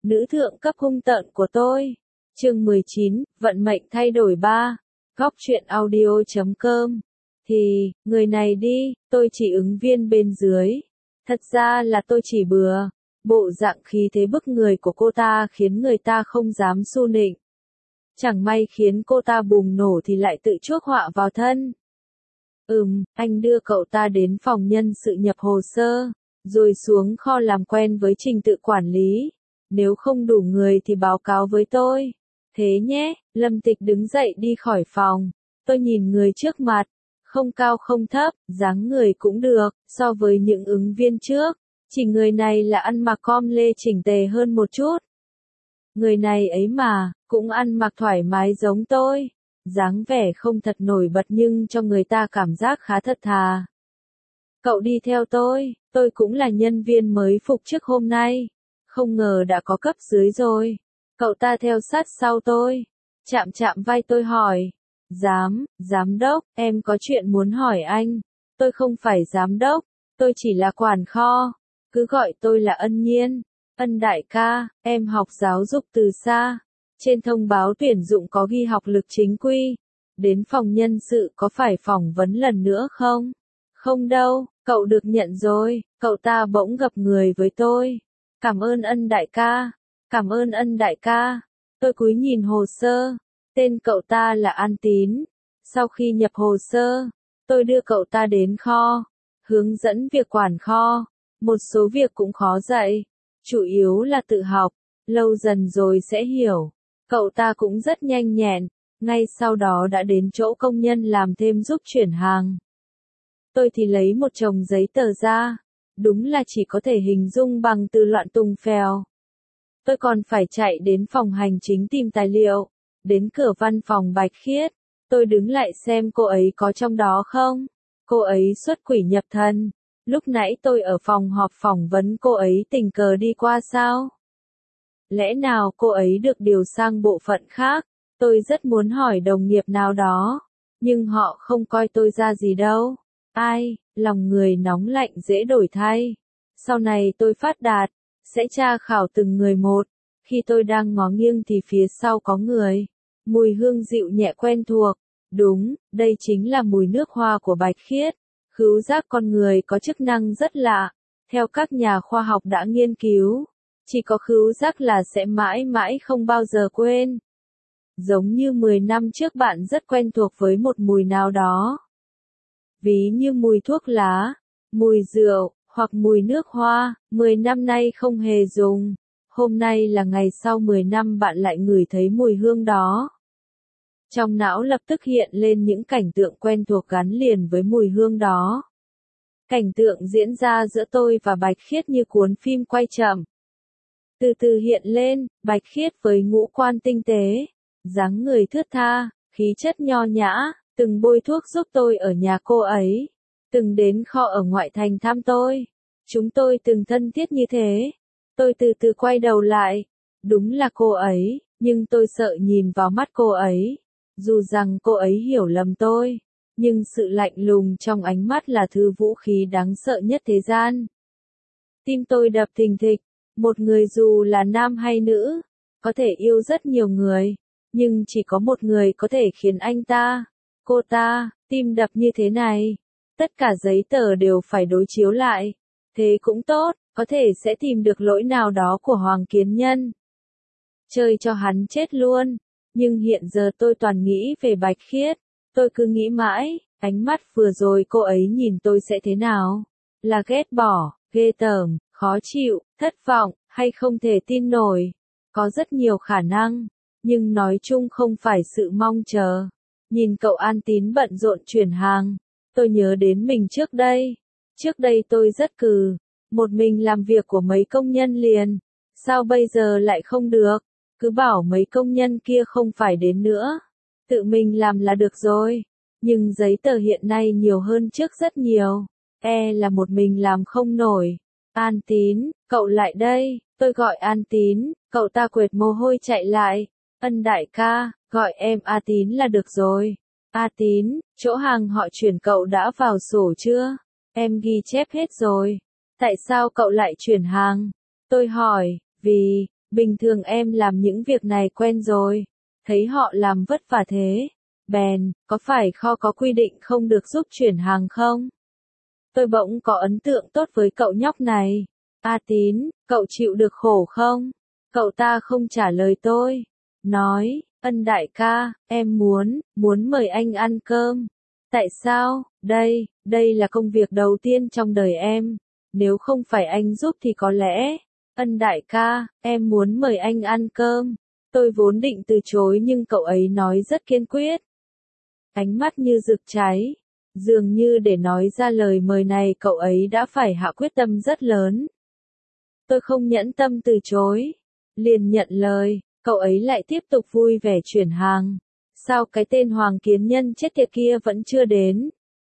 nữ thượng cấp hung tợn của tôi. Chương 19, vận mệnh thay đổi 3. Góc truyện audio.com. Thì, người này đi, tôi chỉ ứng viên bên dưới. Thật ra là tôi chỉ bừa. Bộ dạng khí thế bức người của cô ta khiến người ta không dám xu nịnh. Chẳng may khiến cô ta bùng nổ thì lại tự chuốc họa vào thân. Anh đưa cậu ta đến phòng nhân sự nhập hồ sơ, rồi xuống kho làm quen với trình tự quản lý. Nếu không đủ người thì báo cáo với tôi. Thế nhé, Lâm Tịch đứng dậy đi khỏi phòng. Tôi nhìn người trước mặt, không cao không thấp, dáng người cũng được, so với những ứng viên trước. Chỉ người này là ăn mặc com lê chỉnh tề hơn một chút. Người này ấy mà, cũng ăn mặc thoải mái giống tôi. Dáng vẻ không thật nổi bật nhưng cho người ta cảm giác khá thật thà. Cậu đi theo tôi cũng là nhân viên mới phục chức hôm nay. Không ngờ đã có cấp dưới rồi. Cậu ta theo sát sau tôi. Chạm chạm vai tôi hỏi. Giám đốc, em có chuyện muốn hỏi anh. Tôi không phải giám đốc, tôi chỉ là quản kho. Cứ gọi tôi là Ân Nhiên. Ân đại ca, em học giáo dục từ xa. Trên thông báo tuyển dụng có ghi học lực chính quy. Đến phòng nhân sự có phải phỏng vấn lần nữa không? Không đâu, cậu được nhận rồi. Cậu ta bỗng gặp người với tôi. Cảm ơn Ân đại ca. Cảm ơn Ân đại ca. Tôi cúi nhìn hồ sơ. Tên cậu ta là An Tín. Sau khi nhập hồ sơ, tôi đưa cậu ta đến kho. Hướng dẫn việc quản kho. Một số việc cũng khó dạy. Chủ yếu là tự học. Lâu dần rồi sẽ hiểu. Cậu ta cũng rất nhanh nhẹn. Ngay sau đó đã đến chỗ công nhân làm thêm giúp chuyển hàng. Tôi thì lấy một chồng giấy tờ ra. Đúng là chỉ có thể hình dung bằng từ loạn tùng phèo. Tôi còn phải chạy đến phòng hành chính tìm tài liệu. Đến cửa văn phòng Bạch Khiết. Tôi đứng lại xem cô ấy có trong đó không. Cô ấy xuất quỷ nhập thần. Lúc nãy tôi ở phòng họp phỏng vấn cô ấy tình cờ đi qua sao? Lẽ nào cô ấy được điều sang bộ phận khác? Tôi rất muốn hỏi đồng nghiệp nào đó. Nhưng họ không coi tôi ra gì đâu. Ai, lòng người nóng lạnh dễ đổi thay. Sau này tôi phát đạt, sẽ tra khảo từng người một. Khi tôi đang ngó nghiêng thì phía sau có người. Mùi hương dịu nhẹ quen thuộc. Đúng, đây chính là mùi nước hoa của Bạch Khiết. Khứu giác con người có chức năng rất lạ. Theo các nhà khoa học đã nghiên cứu, chỉ có khứu giác là sẽ mãi mãi không bao giờ quên. Giống như 10 năm trước bạn rất quen thuộc với một mùi nào đó. Ví như mùi thuốc lá, mùi rượu, hoặc mùi nước hoa, 10 năm nay không hề dùng. Hôm nay là ngày sau 10 năm bạn lại ngửi thấy mùi hương đó. Trong não lập tức hiện lên những cảnh tượng quen thuộc gắn liền với mùi hương đó. Cảnh tượng diễn ra giữa tôi và Bạch Khiết như cuốn phim quay chậm. Từ từ hiện lên, Bạch Khiết với ngũ quan tinh tế, dáng người thướt tha, khí chất nho nhã, từng bôi thuốc giúp tôi ở nhà cô ấy, từng đến kho ở ngoại thành thăm tôi. Chúng tôi từng thân thiết như thế. Tôi từ từ quay đầu lại. Đúng là cô ấy, nhưng tôi sợ nhìn vào mắt cô ấy. Dù rằng cô ấy hiểu lầm tôi, nhưng sự lạnh lùng trong ánh mắt là thứ vũ khí đáng sợ nhất thế gian. Tim tôi đập thình thịch. Một người dù là nam hay nữ, có thể yêu rất nhiều người, nhưng chỉ có một người có thể khiến anh ta, cô ta, tim đập như thế này. Tất cả giấy tờ đều phải đối chiếu lại. Thế cũng tốt, có thể sẽ tìm được lỗi nào đó của Hoàng Kiến Nhân. Chơi cho hắn chết luôn. Nhưng hiện giờ tôi toàn nghĩ về Bạch Khiết. Tôi cứ nghĩ mãi, ánh mắt vừa rồi cô ấy nhìn tôi sẽ thế nào? Là ghét bỏ, ghê tởm, khó chịu, thất vọng, hay không thể tin nổi? Có rất nhiều khả năng, nhưng nói chung không phải sự mong chờ. Nhìn cậu An Tín bận rộn chuyển hàng, tôi nhớ đến mình trước đây. Trước đây tôi rất cừ, một mình làm việc của mấy công nhân liền. Sao bây giờ lại không được? Cứ bảo mấy công nhân kia không phải đến nữa. Tự mình làm là được rồi. Nhưng giấy tờ hiện nay nhiều hơn trước rất nhiều. Là một mình làm không nổi. An Tín, cậu lại đây. Tôi gọi An Tín, cậu ta quệt mồ hôi chạy lại. Ân đại ca, gọi em A Tín là được rồi. A Tín, chỗ hàng họ chuyển cậu đã vào sổ chưa? Em ghi chép hết rồi. Tại sao cậu lại chuyển hàng? Tôi hỏi, Bình thường em làm những việc này quen rồi. Thấy họ làm vất vả thế. Bèn, có phải kho có quy định không được giúp chuyển hàng không? Tôi bỗng có ấn tượng tốt với cậu nhóc này. A Tín, cậu chịu được khổ không? Cậu ta không trả lời tôi. Nói, Ân đại ca, em muốn mời anh ăn cơm. Tại sao? Đây là công việc đầu tiên trong đời em. Nếu không phải anh giúp thì có lẽ. Ân đại ca, em muốn mời anh ăn cơm. Tôi vốn định từ chối nhưng cậu ấy nói rất kiên quyết. Ánh mắt như rực cháy. Dường như để nói ra lời mời này cậu ấy đã phải hạ quyết tâm rất lớn. Tôi không nhẫn tâm từ chối. Liền nhận lời, cậu ấy lại tiếp tục vui vẻ chuyển hàng. Sao cái tên Hoàng Kiến Nhân chết tiệt kia vẫn chưa đến?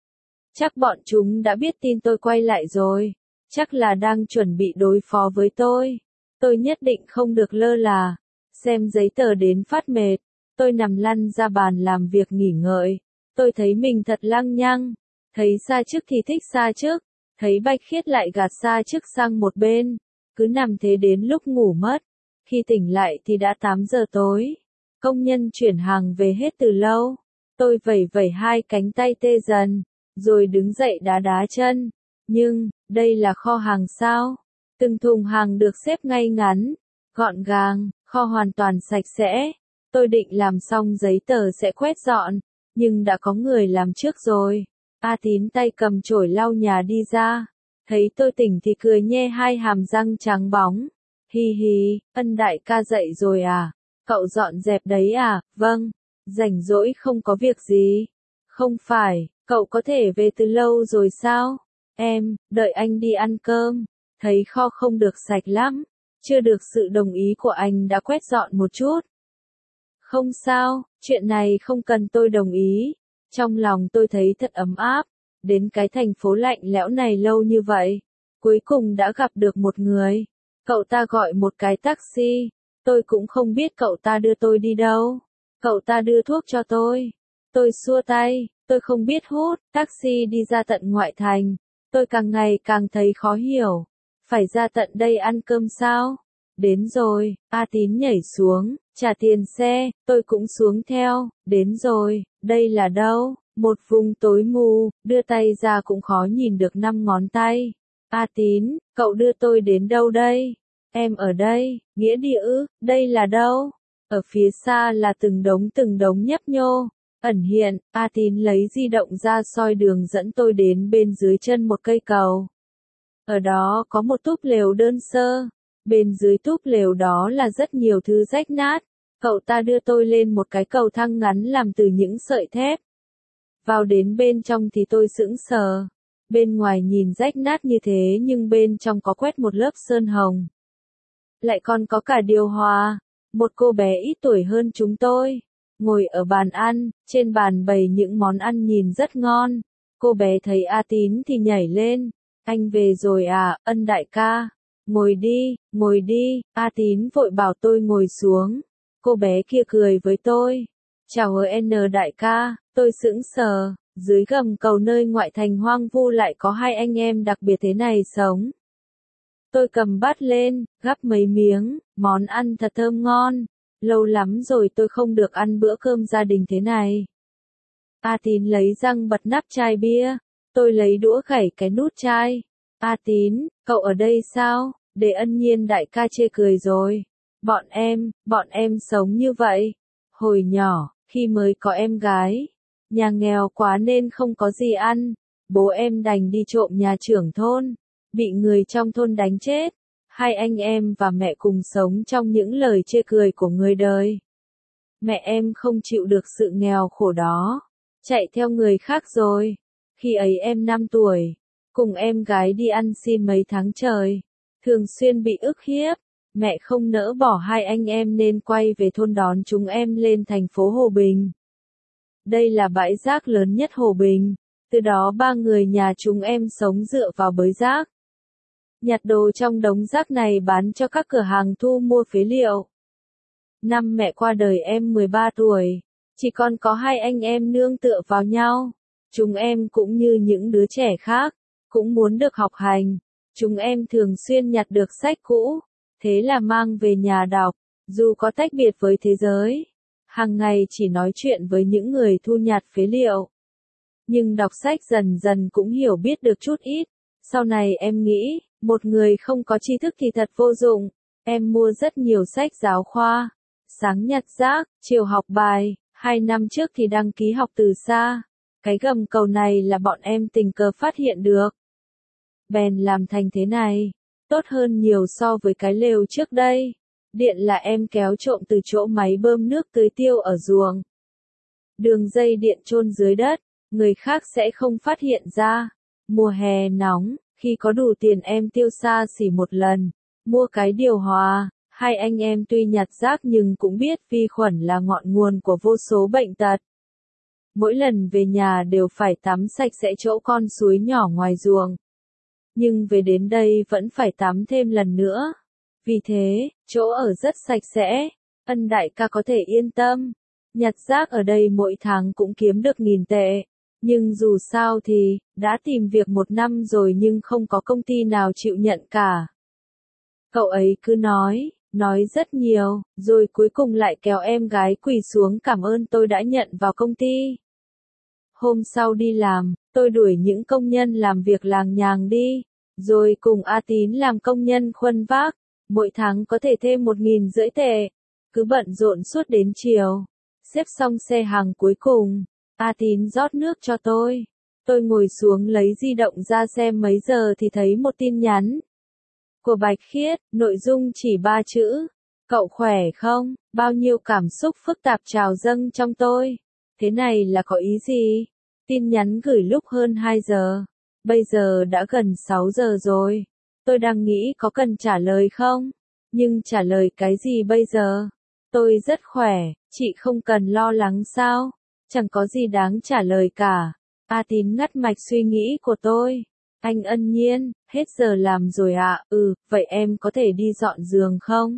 Chắc bọn chúng đã biết tin tôi quay lại rồi. Chắc là đang chuẩn bị đối phó với tôi. Tôi nhất định không được lơ là. Xem giấy tờ đến phát mệt. Tôi nằm lăn ra bàn làm việc nghỉ ngơi. Tôi thấy mình thật lăng nhăng. Thấy xa trước thì thích xa trước. Thấy Bạch Khiết lại gạt xa trước sang một bên. Cứ nằm thế đến lúc ngủ mất. Khi tỉnh lại thì đã 8 giờ tối. Công nhân chuyển hàng về hết từ lâu. Tôi vẩy vẩy hai cánh tay tê dần. Rồi đứng dậy đá đá chân. Nhưng, đây là kho hàng sao? Từng thùng hàng được xếp ngay ngắn. Gọn gàng, kho hoàn toàn sạch sẽ. Tôi định làm xong giấy tờ sẽ quét dọn. Nhưng đã có người làm trước rồi. A Tín tay cầm chổi lau nhà đi ra. Thấy tôi tỉnh thì cười nhe hai hàm răng trắng bóng. Hi hi, Ân đại ca dậy rồi à? Cậu dọn dẹp đấy à? Vâng. Rảnh rỗi không có việc gì. Không phải, cậu có thể về từ lâu rồi sao? Em, đợi anh đi ăn cơm. Thấy kho không được sạch lắm. Chưa được sự đồng ý của anh đã quét dọn một chút. Không sao, chuyện này không cần tôi đồng ý. Trong lòng tôi thấy thật ấm áp. Đến cái thành phố lạnh lẽo này lâu như vậy. Cuối cùng đã gặp được một người. Cậu ta gọi một cái taxi. Tôi cũng không biết cậu ta đưa tôi đi đâu. Cậu ta đưa thuốc cho tôi. Tôi xua tay, tôi không biết hút. Taxi đi ra tận ngoại thành. Tôi càng ngày càng thấy khó hiểu. Phải ra tận đây ăn cơm sao? Đến rồi, A Tín nhảy xuống, trả tiền xe, tôi cũng xuống theo. Đến rồi, đây là đâu? Một vùng tối mù, đưa tay ra cũng khó nhìn được 5 ngón tay. A Tín, cậu đưa tôi đến đâu đây? Em ở đây, nghĩa địa ư, đây là đâu? Ở phía xa là từng đống nhấp nhô. Ẩn hiện, A Tín lấy di động ra soi đường dẫn tôi đến bên dưới chân một cây cầu. Ở đó có một túp lều đơn sơ. Bên dưới túp lều đó là rất nhiều thứ rách nát. Cậu ta đưa tôi lên một cái cầu thang ngắn làm từ những sợi thép. Vào đến bên trong thì tôi sững sờ. Bên ngoài nhìn rách nát như thế nhưng bên trong có quét một lớp sơn hồng. Lại còn có cả điều hòa. Một cô bé ít tuổi hơn chúng tôi. Ngồi ở bàn ăn, trên bàn bày những món ăn nhìn rất ngon. Cô bé thấy A Tín thì nhảy lên. Anh về rồi à, Ân đại ca. Ngồi đi, A Tín vội bảo tôi ngồi xuống. Cô bé kia cười với tôi. Chào N đại ca, tôi sững sờ. Dưới gầm cầu nơi ngoại thành hoang vu lại có hai anh em đặc biệt thế này sống. Tôi cầm bát lên, gắp mấy miếng, món ăn thật thơm ngon. Lâu lắm rồi tôi không được ăn bữa cơm gia đình thế này. A Tín lấy răng bật nắp chai bia. Tôi lấy đũa gảy cái nút chai. A Tín, cậu ở đây sao? Để Ân Nhiên đại ca chê cười rồi. Bọn em sống như vậy. Hồi nhỏ, khi mới có em gái. Nhà nghèo quá nên không có gì ăn. Bố em đành đi trộm nhà trưởng thôn. Bị người trong thôn đánh chết. Hai anh em và mẹ cùng sống trong những lời chê cười của người đời. Mẹ em không chịu được sự nghèo khổ đó. Chạy theo người khác rồi. Khi ấy em 5 tuổi. Cùng em gái đi ăn xin mấy tháng trời. Thường xuyên bị ức hiếp. Mẹ không nỡ bỏ hai anh em nên quay về thôn đón chúng em lên thành phố Hồ Bình. Đây là bãi rác lớn nhất Hồ Bình. Từ đó 3 người nhà chúng em sống dựa vào bới rác. Nhặt đồ trong đống rác này bán cho các cửa hàng thu mua phế liệu. Năm mẹ qua đời em 13 tuổi. Chỉ còn có hai anh em nương tựa vào nhau. Chúng em cũng như những đứa trẻ khác. Cũng muốn được học hành. Chúng em thường xuyên nhặt được sách cũ. Thế là mang về nhà đọc, dù có tách biệt với thế giới, hàng ngày chỉ nói chuyện với những người thu nhặt phế liệu. Nhưng đọc sách dần dần cũng hiểu biết được chút ít. Sau này em nghĩ, một người không có tri thức thì thật vô dụng. Em mua rất nhiều sách giáo khoa. Sáng nhặt rác, chiều học bài, 2 năm trước thì đăng ký học từ xa. Cái gầm cầu này là bọn em tình cờ phát hiện được. Bèn làm thành thế này. Tốt hơn nhiều so với cái lều trước đây. Điện là em kéo trộm từ chỗ máy bơm nước tưới tiêu ở ruộng. Đường dây điện chôn dưới đất, người khác sẽ không phát hiện ra. Mùa hè nóng, khi có đủ tiền em tiêu xa xỉ một lần, mua cái điều hòa. Hai anh em tuy nhặt rác nhưng cũng biết vi khuẩn là ngọn nguồn của vô số bệnh tật. Mỗi lần về nhà đều phải tắm sạch sẽ chỗ con suối nhỏ ngoài ruộng. Nhưng về đến đây vẫn phải tắm thêm lần nữa. Vì thế, chỗ ở rất sạch sẽ. Ân đại ca có thể yên tâm. Nhặt rác ở đây mỗi tháng cũng kiếm được 1.000 tệ. Nhưng dù sao thì, đã tìm việc 1 năm rồi nhưng không có công ty nào chịu nhận cả. Cậu ấy cứ nói rất nhiều, rồi cuối cùng lại kéo em gái quỳ xuống cảm ơn tôi đã nhận vào công ty. Hôm sau đi làm, tôi đuổi những công nhân làm việc làng nhàng đi, rồi cùng A Tín làm công nhân khuân vác, mỗi tháng có thể thêm 1.500 tệ. Cứ bận rộn suốt đến chiều. Xếp xong xe hàng cuối cùng, A Tín rót nước cho tôi. Tôi ngồi xuống lấy di động ra xem mấy giờ thì thấy một tin nhắn của Bạch Khiết, nội dung chỉ 3 chữ. Cậu khỏe không? Bao nhiêu cảm xúc phức tạp trào dâng trong tôi. Thế này là có ý gì? Tin nhắn gửi lúc hơn 2 giờ. Bây giờ đã gần 6 giờ rồi. Tôi đang nghĩ có cần trả lời không? Nhưng trả lời cái gì bây giờ? Tôi rất khỏe, chị không cần lo lắng sao? Chẳng có gì đáng trả lời cả. A Tín ngắt mạch suy nghĩ của tôi. Anh Ân Nhiên, hết giờ làm rồi ạ. Vậy em có thể đi dọn giường không?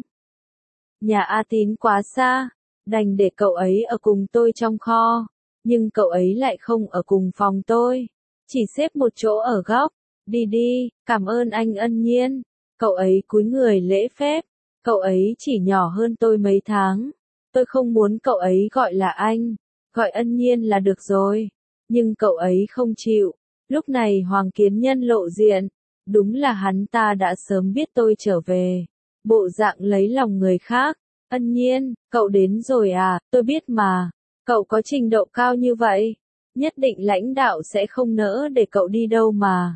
Nhà A Tín quá xa, đành để cậu ấy ở cùng tôi trong kho. Nhưng cậu ấy lại không ở cùng phòng tôi. Chỉ xếp một chỗ ở góc. Đi đi, cảm ơn anh Ân Nhiên. Cậu ấy cúi người lễ phép. Cậu ấy chỉ nhỏ hơn tôi mấy tháng. Tôi không muốn cậu ấy gọi là anh. Gọi Ân Nhiên là được rồi. Nhưng cậu ấy không chịu. Lúc này Hoàng Kiến Nhân lộ diện. Đúng là hắn ta đã sớm biết tôi trở về. Bộ dạng lấy lòng người khác. Ân Nhiên, cậu đến rồi à, tôi biết mà. Cậu có trình độ cao như vậy. Nhất định lãnh đạo sẽ không nỡ để cậu đi đâu mà.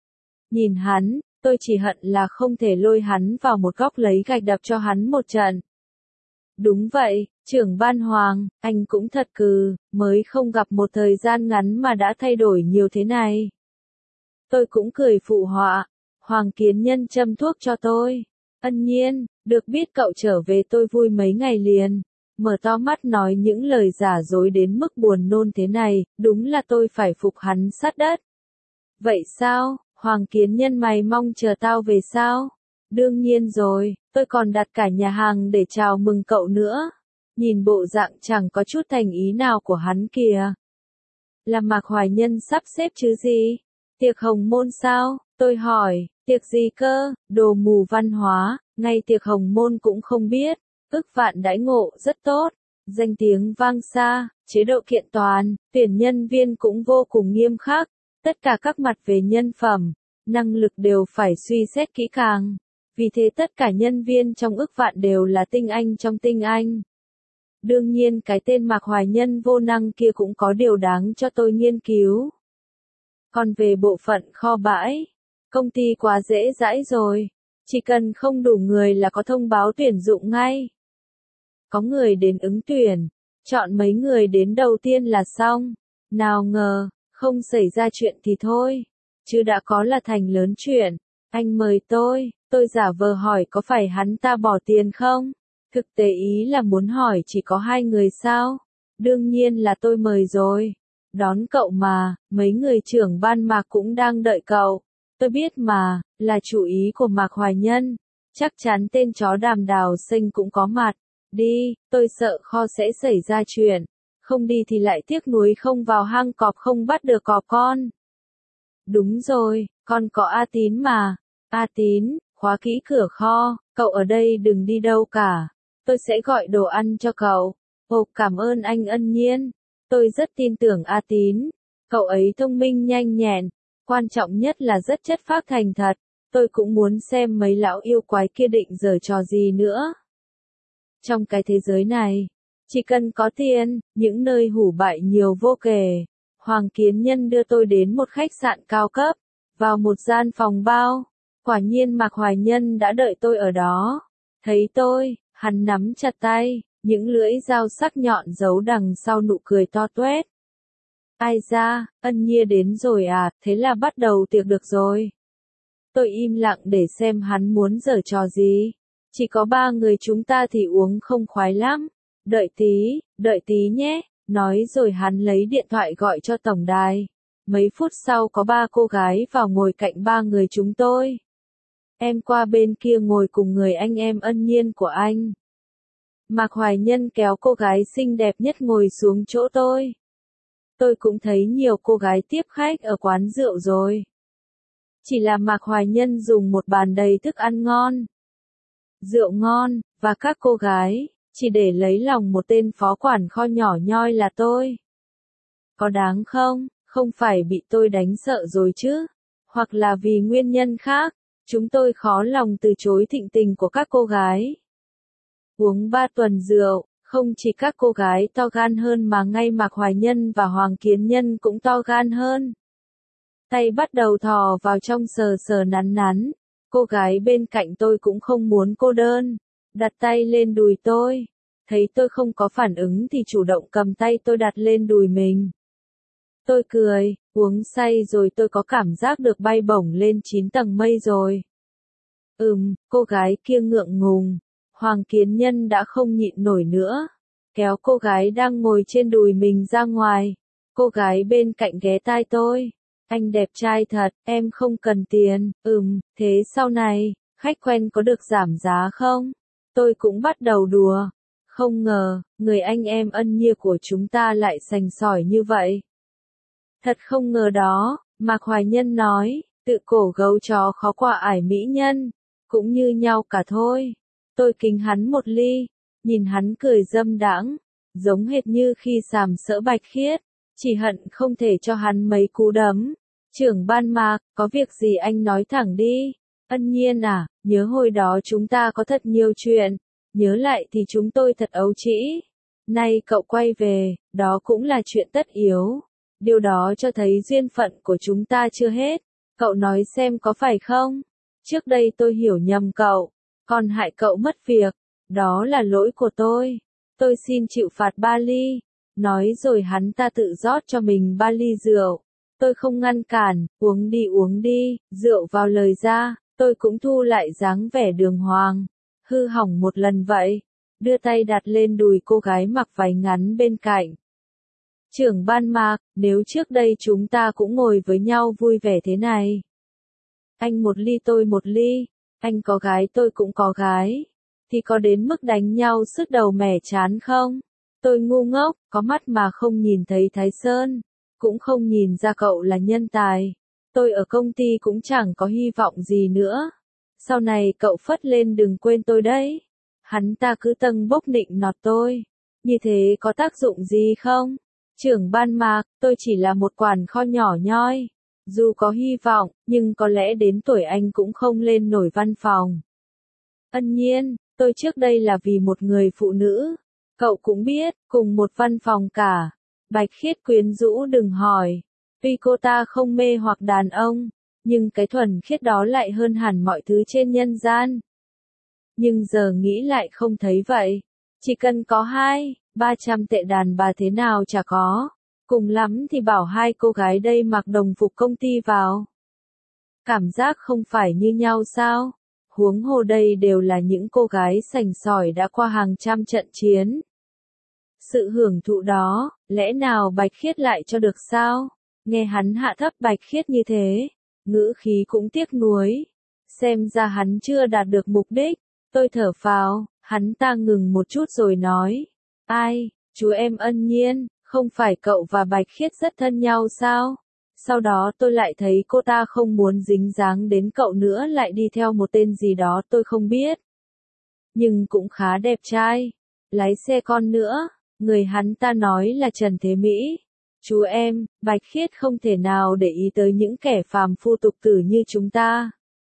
Nhìn hắn, tôi chỉ hận là không thể lôi hắn vào một góc lấy gạch đập cho hắn một trận. Đúng vậy, trưởng ban Hoàng, anh cũng thật cừ, mới không gặp một thời gian ngắn mà đã thay đổi nhiều thế này. Tôi cũng cười phụ họa. Hoàng Kiến Nhân châm thuốc cho tôi. Ân Nhiên, được biết cậu trở về tôi vui mấy ngày liền. Mở to mắt nói những lời giả dối đến mức buồn nôn thế này, đúng là tôi phải phục hắn sát đất. Vậy sao, Hoàng Kiến Nhân mày mong chờ tao về sao? Đương nhiên rồi, tôi còn đặt cả nhà hàng để chào mừng cậu nữa. Nhìn bộ dạng chẳng có chút thành ý nào của hắn kìa. Là Mạc Hoài Nhân sắp xếp chứ gì? Tiệc hồng môn sao? Tôi hỏi, tiệc gì cơ? Đồ mù văn hóa, ngay tiệc hồng môn cũng không biết. Ức vạn đãi ngộ rất tốt, danh tiếng vang xa, chế độ kiện toàn, tuyển nhân viên cũng vô cùng nghiêm khắc. Tất cả các mặt về nhân phẩm, năng lực đều phải suy xét kỹ càng. Vì thế tất cả nhân viên trong Ức Vạn đều là tinh anh trong tinh anh. Đương nhiên cái tên Mạc Hoài Nhân vô năng kia cũng có điều đáng cho tôi nghiên cứu. Còn về bộ phận kho bãi, công ty quá dễ dãi rồi. Chỉ cần không đủ người là có thông báo tuyển dụng ngay. Có người đến ứng tuyển, chọn mấy người đến đầu tiên là xong. Nào ngờ, không xảy ra chuyện thì thôi. Chứ đã có là thành lớn chuyện. Anh mời tôi giả vờ hỏi có phải hắn ta bỏ tiền không? Thực tế ý là muốn hỏi chỉ có 2 người sao? Đương nhiên là tôi mời rồi. Đón cậu mà, mấy người trưởng ban Mạc cũng đang đợi cậu. Tôi biết mà, là chủ ý của Mạc Hoài Nhân. Chắc chắn tên chó Đàm Đào Sinh cũng có mặt. Đi, tôi sợ kho sẽ xảy ra chuyện. Không đi thì lại tiếc nuối không vào hang cọp không bắt được cọp con. Đúng rồi, con có A Tín mà. A Tín, khóa kỹ cửa kho, cậu Cậu ở đây đừng đi đâu cả. Tôi sẽ gọi đồ ăn cho cậu. Ồ, cảm ơn anh Ân Nhiên. Tôi rất tin tưởng A Tín. Cậu ấy thông minh nhanh nhẹn. Quan trọng nhất là rất chất phác thành thật. Tôi cũng muốn xem mấy lão yêu quái kia định giở trò gì nữa. Trong cái thế giới này, chỉ cần có tiền, những nơi hủ bại nhiều vô kể. Hoàng Kiến Nhân đưa tôi đến một khách sạn cao cấp, vào một gian phòng bao. Quả nhiên Mạc Hoài Nhân đã đợi tôi ở đó. Thấy tôi, hắn nắm chặt tay, những lưỡi dao sắc nhọn giấu đằng sau nụ cười to toét. Ai da, Ân Nhiên đến rồi à, thế là bắt đầu tiệc được rồi. Tôi im lặng để xem hắn muốn giở trò gì. Chỉ có 3 người chúng ta thì uống không khoái lắm. Đợi tí nhé, nói rồi hắn lấy điện thoại gọi cho tổng đài. Mấy phút sau có 3 cô gái vào ngồi cạnh 3 người chúng tôi. Em qua bên kia ngồi cùng người anh em Ân Nhiên của anh. Mạc Hoài Nhân kéo cô gái xinh đẹp nhất ngồi xuống chỗ tôi. Tôi cũng thấy nhiều cô gái tiếp khách ở quán rượu rồi. Chỉ là Mạc Hoài Nhân dùng một bàn đầy thức ăn ngon, rượu ngon, và các cô gái, chỉ để lấy lòng một tên phó quản kho nhỏ nhoi là tôi. Có đáng không? Không phải bị tôi đánh sợ rồi chứ? Hoặc là vì nguyên nhân khác, chúng tôi khó lòng từ chối thịnh tình của các cô gái. Uống 3 tuần rượu, không chỉ các cô gái to gan hơn mà ngay Mạc Hoài Nhân và Hoàng Kiến Nhân cũng to gan hơn. Tay bắt đầu thò vào trong sờ sờ nắn nắn. Cô gái bên cạnh tôi cũng không muốn cô đơn. Đặt tay lên đùi tôi. Thấy tôi không có phản ứng thì chủ động cầm tay tôi đặt lên đùi mình. Tôi cười, uống say rồi tôi có cảm giác được bay bổng lên 9 tầng mây rồi. Cô gái kia ngượng ngùng. Hoàng Kiến Nhân đã không nhịn nổi nữa. Kéo cô gái đang ngồi trên đùi mình ra ngoài. Cô gái bên cạnh ghé tai tôi. Anh đẹp trai thật, em không cần tiền. Thế sau này, khách quen có được giảm giá không? Tôi cũng bắt đầu đùa. Không ngờ, người anh em Ân Nhiên của chúng ta lại sành sỏi như vậy. Thật không ngờ đó, Mạc Hoài Nhân nói, tự cổ gấu chó khó qua ải mỹ nhân. Cũng như nhau cả thôi. Tôi kính hắn một ly, nhìn hắn cười dâm đãng, giống hệt như khi sàm sỡ Bạch Khiết, chỉ hận không thể cho hắn mấy cú đấm. Trưởng ban Mạc, có việc gì anh nói thẳng đi. Ân Nhiên à, nhớ hồi đó chúng ta có thật nhiều chuyện, nhớ lại thì chúng tôi thật ấu trĩ. Nay cậu quay về, đó cũng là chuyện tất yếu. Điều đó cho thấy duyên phận của chúng ta chưa hết. Cậu nói xem có phải không? Trước đây tôi hiểu nhầm cậu, còn hại cậu mất việc. Đó là lỗi của tôi. Tôi xin chịu phạt 3 ly. Nói rồi hắn ta tự rót cho mình 3 ly rượu. Tôi không ngăn cản, uống đi, rượu vào lời ra, tôi cũng thu lại dáng vẻ đường hoàng. Hư hỏng một lần vậy. Đưa tay đặt lên đùi cô gái mặc váy ngắn bên cạnh. Trưởng ban Mạc, nếu trước đây chúng ta cũng ngồi với nhau vui vẻ thế này. Anh một ly tôi một ly, anh có gái tôi cũng có gái. Thì có đến mức đánh nhau sứt đầu mẻ chán không? Tôi ngu ngốc, có mắt mà không nhìn thấy Thái Sơn. Cũng không nhìn ra cậu là nhân tài. Tôi ở công ty cũng chẳng có hy vọng gì nữa. Sau này cậu phất lên đừng quên tôi đấy. Hắn ta cứ tâng bốc nịnh nọt tôi. Như thế có tác dụng gì không? Trưởng ban Mạc, tôi chỉ là một quản kho nhỏ nhoi. Dù có hy vọng, nhưng có lẽ đến tuổi anh cũng không lên nổi văn phòng. Ân Nhiên, tôi trước đây là vì một người phụ nữ. Cậu cũng biết, cùng một văn phòng cả. Bạch Khiết quyến rũ đừng hỏi. Tuy cô ta không mê hoặc đàn ông, nhưng cái thuần khiết đó lại hơn hẳn mọi thứ trên nhân gian. Nhưng giờ nghĩ lại không thấy vậy. Chỉ cần có 200-300 tệ đàn bà thế nào chả có. Cùng lắm thì bảo 2 cô gái đây mặc đồng phục công ty vào. Cảm giác không phải như nhau sao? Huống hồ đây đều là những cô gái sành sỏi đã qua hàng trăm trận chiến. Sự hưởng thụ đó, lẽ nào Bạch Khiết lại cho được sao? Nghe hắn hạ thấp Bạch Khiết như thế, ngữ khí cũng tiếc nuối. Xem ra hắn chưa đạt được mục đích. Tôi thở phào, hắn ta ngừng một chút rồi nói. Ai, chú em Ân Nhiên, không phải cậu và Bạch Khiết rất thân nhau sao? Sau đó tôi lại thấy cô ta không muốn dính dáng đến cậu nữa lại đi theo một tên gì đó tôi không biết. nhưng cũng khá đẹp trai. Lái xe con nữa, người hắn ta nói là Trần Thế Mỹ. Chú em, Bạch Khiết không thể nào để ý tới những kẻ phàm phu tục tử như chúng ta.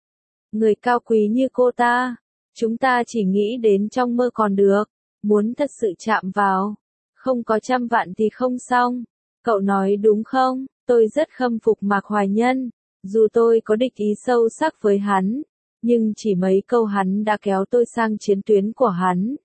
Người cao quý như cô ta, chúng ta chỉ nghĩ đến trong mơ còn được, muốn thật sự chạm vào. Không có 100 vạn thì không xong. Cậu nói đúng không? Tôi rất khâm phục Mạc Hoài Nhân. Dù tôi có địch ý sâu sắc với hắn, nhưng chỉ mấy câu hắn đã kéo tôi sang chiến tuyến của hắn.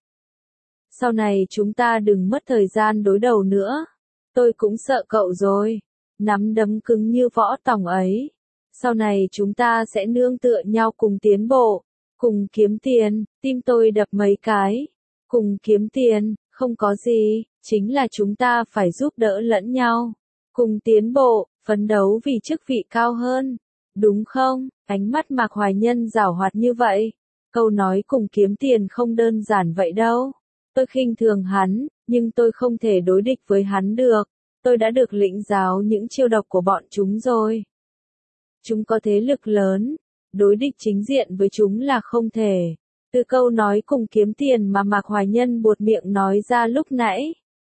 Sau này chúng ta đừng mất thời gian đối đầu nữa. Tôi cũng sợ cậu rồi. Nắm đấm cứng như võ tòng ấy. Sau này chúng ta sẽ nương tựa nhau cùng tiến bộ, cùng kiếm tiền. Tim tôi đập mấy cái. Cùng kiếm tiền, không có gì, chính là chúng ta phải giúp đỡ lẫn nhau. Cùng tiến bộ, phấn đấu vì chức vị cao hơn. Đúng không? Ánh mắt Mạc Hoài Nhân giảo hoạt như vậy. Câu nói cùng kiếm tiền không đơn giản vậy đâu. Tôi khinh thường hắn, nhưng tôi không thể đối địch với hắn được. Tôi đã được lĩnh giáo những chiêu độc của bọn chúng rồi. Chúng có thế lực lớn, đối địch chính diện với chúng là không thể. Từ câu nói cùng kiếm tiền mà Mạc Hoài Nhân buột miệng nói ra lúc nãy.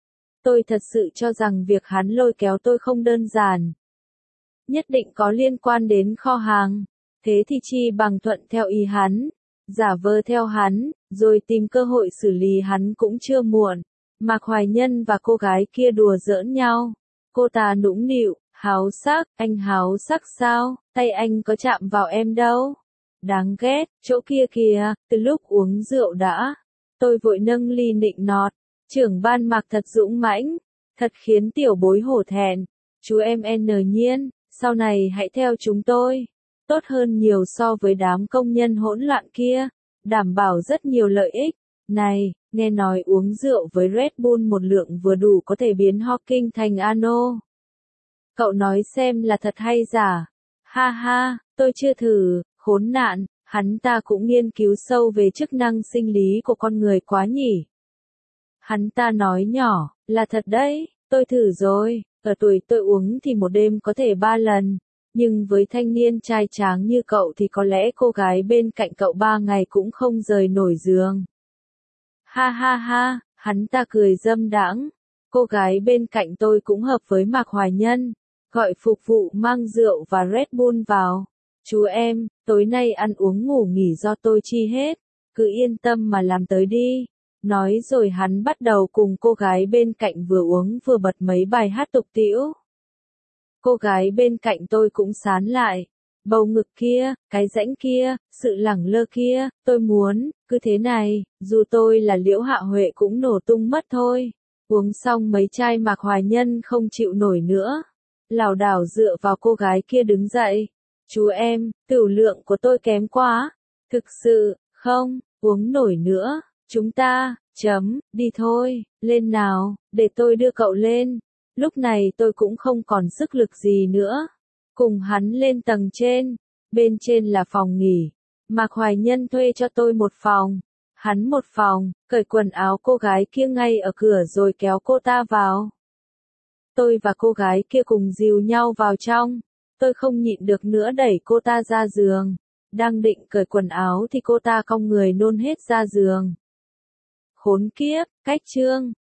Tôi thật sự cho rằng việc hắn lôi kéo tôi không đơn giản. Nhất định có liên quan đến kho hàng. Thế thì chi bằng thuận theo ý hắn, giả vờ theo hắn, rồi tìm cơ hội xử lý hắn cũng chưa muộn. Mạc Hoài Nhân và cô gái kia đùa giỡn nhau. Cô ta nũng nịu, háo sắc, anh háo sắc sao, tay anh có chạm vào em đâu. Đáng ghét, chỗ kia kìa, từ lúc uống rượu đã. Tôi vội nâng ly nịnh nọt. Trưởng ban Mạc thật dũng mãnh, thật khiến tiểu bối hổ thẹn. Chú em N Nhiên, sau này hãy theo chúng tôi. Tốt hơn nhiều so với đám công nhân hỗn loạn kia, đảm bảo rất nhiều lợi ích. Này, nghe nói uống rượu với Red Bull một lượng vừa đủ có thể biến Hawking thành Ano. Cậu nói xem là thật hay giả? Ha ha, tôi chưa thử, khốn nạn, hắn ta cũng nghiên cứu sâu về chức năng sinh lý của con người quá nhỉ. Hắn ta nói nhỏ, là thật đấy, tôi thử rồi, ở tuổi tôi uống thì một đêm có thể 3 lần. Nhưng với thanh niên trai tráng như cậu thì có lẽ cô gái bên cạnh cậu 3 ngày cũng không rời nổi giường. Ha ha ha, hắn ta cười dâm đãng. Cô gái bên cạnh tôi cũng hợp với Mạc Hoài Nhân. Gọi phục vụ mang rượu và Red Bull vào. Chú em, tối nay ăn uống ngủ nghỉ do tôi chi hết. Cứ yên tâm mà làm tới đi. Nói rồi hắn bắt đầu cùng cô gái bên cạnh vừa uống vừa bật mấy bài hát tục tĩu. Cô gái bên cạnh tôi cũng sán lại. Bầu ngực kia, cái rãnh kia, sự lẳng lơ kia, tôi muốn, cứ thế này, dù tôi là Liễu Hạ Huệ cũng nổ tung mất thôi. Uống xong mấy chai Mạc Hoài Nhân không chịu nổi nữa. Lảo đảo dựa vào cô gái kia đứng dậy. Chú em, tửu lượng của tôi kém quá. Thực sự, không, uống nổi nữa. Chúng ta, đi thôi, lên nào, để tôi đưa cậu lên. Lúc này tôi cũng không còn sức lực gì nữa. Cùng hắn lên tầng trên. Bên trên là phòng nghỉ. Mạc Hoài Nhân thuê cho tôi một phòng. Hắn một phòng, cởi quần áo cô gái kia ngay ở cửa rồi kéo cô ta vào. Tôi và cô gái kia cùng dìu nhau vào trong. Tôi không nhịn được nữa đẩy cô ta ra giường. Đang định cởi quần áo thì cô ta cong người nôn hết ra giường. Khốn kiếp, cách chương.